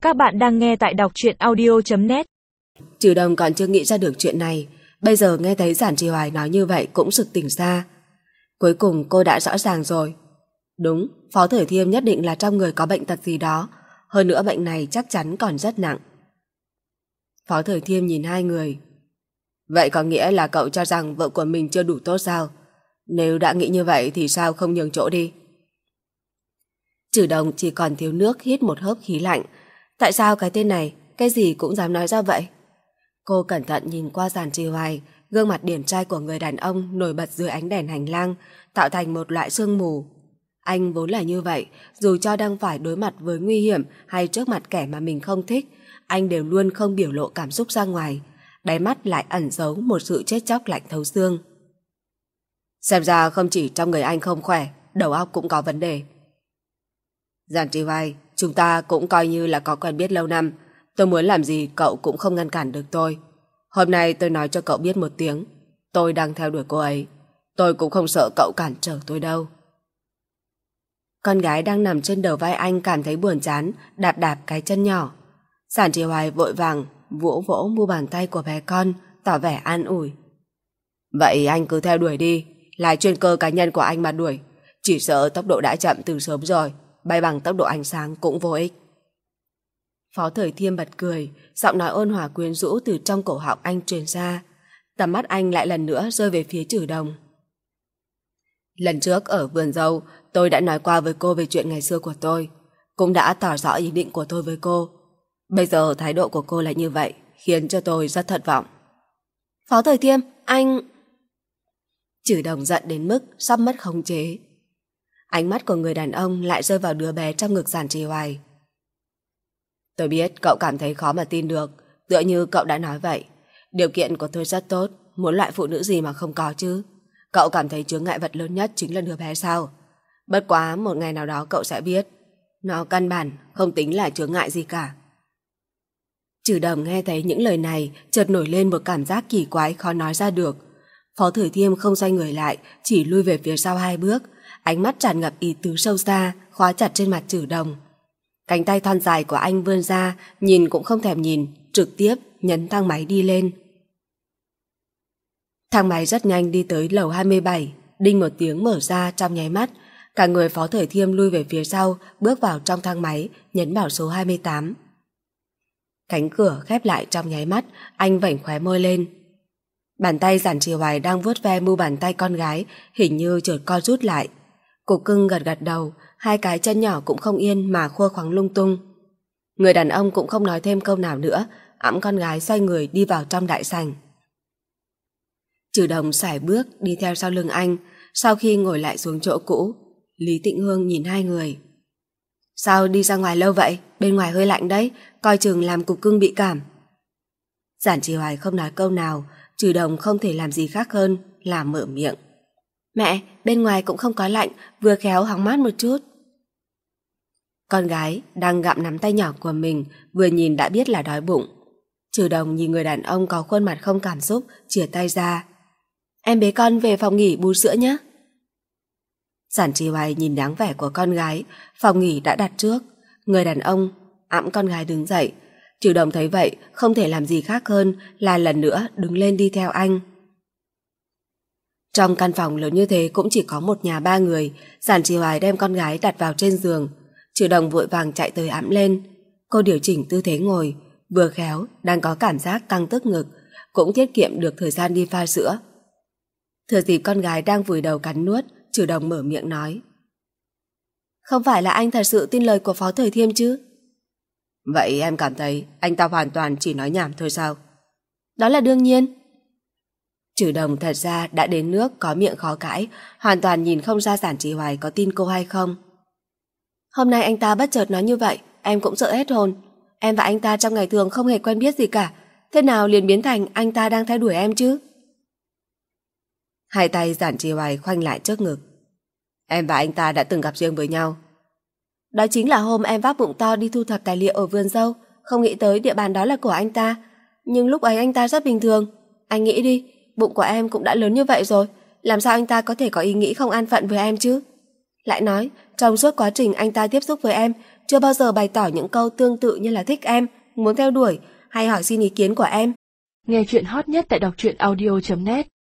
Các bạn đang nghe tại đọc truyện audio.net. Trừ Đồng còn chưa nghĩ ra được chuyện này, bây giờ nghe thấy Giản Trì Hoài nói như vậy cũng sực tỉnh ra. Cuối cùng cô đã rõ ràng rồi. Đúng, Phó Thời Thiêm nhất định là trong người có bệnh tật gì đó, hơn nữa bệnh này chắc chắn còn rất nặng. Phó Thời Thiêm nhìn hai người. Vậy có nghĩa là cậu cho rằng vợ của mình chưa đủ tốt sao? Nếu đã nghĩ như vậy thì sao không nhường chỗ đi? Trừ Đồng chỉ còn thiếu nước hít một hớp khí lạnh. Tại sao cái tên này cái gì cũng dám nói ra vậy? Cô cẩn thận nhìn qua Giản Trì Hoài, gương mặt điển trai của người đàn ông nổi bật dưới ánh đèn hành lang, tạo thành một loại sương mù. Anh vốn là như vậy, dù cho đang phải đối mặt với nguy hiểm hay trước mặt kẻ mà mình không thích, anh đều luôn không biểu lộ cảm xúc ra ngoài, đáy mắt lại ẩn giấu một sự chết chóc lạnh thấu xương. Xem ra không chỉ trong người anh không khỏe, đầu óc cũng có vấn đề. Giản Trì Hoài, chúng ta cũng coi như là có quen biết lâu năm. Tôi muốn làm gì cậu cũng không ngăn cản được tôi. Hôm nay tôi nói cho cậu biết một tiếng. Tôi đang theo đuổi cô ấy. Tôi cũng không sợ cậu cản trở tôi đâu. Con gái đang nằm trên đầu vai anh cảm thấy buồn chán, đạp đạp cái chân nhỏ. Giản Trì Hoài vội vàng vỗ vỗ mu bàn tay của bé con, tỏ vẻ an ủi. Vậy anh cứ theo đuổi đi, là chuyên cơ cá nhân của anh mà đuổi. Chỉ sợ tốc độ đã chậm từ sớm rồi, bay bằng tốc độ ánh sáng cũng vô ích. Phó Thời Thiêm bật cười, giọng nói ôn hòa quyến rũ từ trong cổ họng anh truyền ra. Tầm mắt anh lại lần nữa rơi về phía Trừ Đồng. Lần trước ở vườn dâu, tôi đã nói qua với cô về chuyện ngày xưa của tôi, cũng đã tỏ rõ ý định của tôi với cô. Bây giờ thái độ của cô lại như vậy, khiến cho tôi rất thất vọng. Phó Thời Thiêm, anh... Trừ Đồng giận đến mức sắp mất khống chế. Ánh mắt của người đàn ông lại rơi vào đứa bé trong ngực Giản Trì Hoài. Tôi biết cậu cảm thấy khó mà tin được, tựa như cậu đã nói vậy. Điều kiện của tôi rất tốt, muốn loại phụ nữ gì mà không có chứ. Cậu cảm thấy chướng ngại vật lớn nhất chính là đứa bé sao? Bất quá một ngày nào đó cậu sẽ biết, nó căn bản không tính là chướng ngại gì cả. Trừ Đồng nghe thấy những lời này, chợt nổi lên một cảm giác kỳ quái khó nói ra được. Phó Thời Thiêm không xoay người lại, chỉ lui về phía sau 2 bước, ánh mắt tràn ngập ý tứ sâu xa, khóa chặt trên mặt Trừ Đồng. Cánh tay thon dài của anh vươn ra, nhìn cũng không thèm nhìn, trực tiếp nhấn thang máy đi lên. Thang máy rất nhanh đi tới lầu 27, đinh một tiếng mở ra trong nháy mắt, cả người Phó Thời Thiêm lui về phía sau, bước vào trong thang máy, nhấn vào số 28. Cánh cửa khép lại trong nháy mắt, anh vểnh khóe môi lên. Bàn tay Giản Trì Hoài đang vuốt ve mu bàn tay con gái, hình như chợt co rút lại. Cục cưng gật gật đầu, hai cái chân nhỏ cũng không yên mà khua khoắng lung tung. Người đàn ông cũng không nói thêm câu nào nữa, ẵm con gái xoay người đi vào trong đại sảnh. Trừ Đồng sải bước đi theo sau lưng anh, sau khi ngồi lại xuống chỗ cũ, Lý Tịnh Hương nhìn hai người. Sao đi ra ngoài lâu vậy? Bên ngoài hơi lạnh đấy, coi chừng làm cục cưng bị cảm. Giản Trì Hoài không nói câu nào, Trừ Đồng không thể làm gì khác hơn là mở miệng. Mẹ, bên ngoài cũng không có lạnh, vừa khéo hóng mát một chút. Con gái đang gặm nắm tay nhỏ của mình, vừa nhìn đã biết là đói bụng. Trừ Đồng nhìn người đàn ông có khuôn mặt không cảm xúc, chìa tay ra. Em bế con về phòng nghỉ bú sữa nhé. Giản Trì Hoài nhìn dáng vẻ của con gái, phòng nghỉ đã đặt trước. Người đàn ông ẵm con gái đứng dậy. Trừ Đồng thấy vậy, không thể làm gì khác hơn là lần nữa đứng lên đi theo anh. Trong căn phòng lớn như thế cũng chỉ có một nhà 3 người, Giản Trì Hoài đem con gái đặt vào trên giường. Trừ Đồng vội vàng chạy tới ẵm lên. Cô điều chỉnh tư thế ngồi, vừa khéo đang có cảm giác căng tức ngực, cũng tiết kiệm được thời gian đi pha sữa. Thừa dịp con gái đang vùi đầu cắn nuốt, Trừ Đồng mở miệng nói. Không phải là anh thật sự tin lời của Phó Thời Thiêm chứ? Vậy em cảm thấy anh ta hoàn toàn chỉ nói nhảm thôi sao? Đó là đương nhiên. Trừ Đồng thật ra đã đến nước có miệng khó cãi, hoàn toàn nhìn không ra Giản Trì Hoài có tin cô hay không. Hôm nay anh ta bất chợt nói như vậy, em cũng sợ hết hồn. Em và anh ta trong ngày thường không hề quen biết gì cả, thế nào liền biến thành anh ta đang theo đuổi em chứ? Hai tay Giản Trì Hoài khoanh lại trước ngực. Em và anh ta đã từng gặp riêng với nhau. Đó chính là hôm em vác bụng to đi thu thập tài liệu ở vườn dâu, không nghĩ tới địa bàn đó là của anh ta. Nhưng lúc ấy anh ta rất bình thường. Anh nghĩ đi, bụng của em cũng đã lớn như vậy rồi, làm sao anh ta có thể có ý nghĩ không an phận với em chứ? Lại nói, trong suốt quá trình anh ta tiếp xúc với em, chưa bao giờ bày tỏ những câu tương tự như là thích em, muốn theo đuổi hay hỏi xin ý kiến của em. Nghe chuyện hot nhất tại đọc truyện audio.net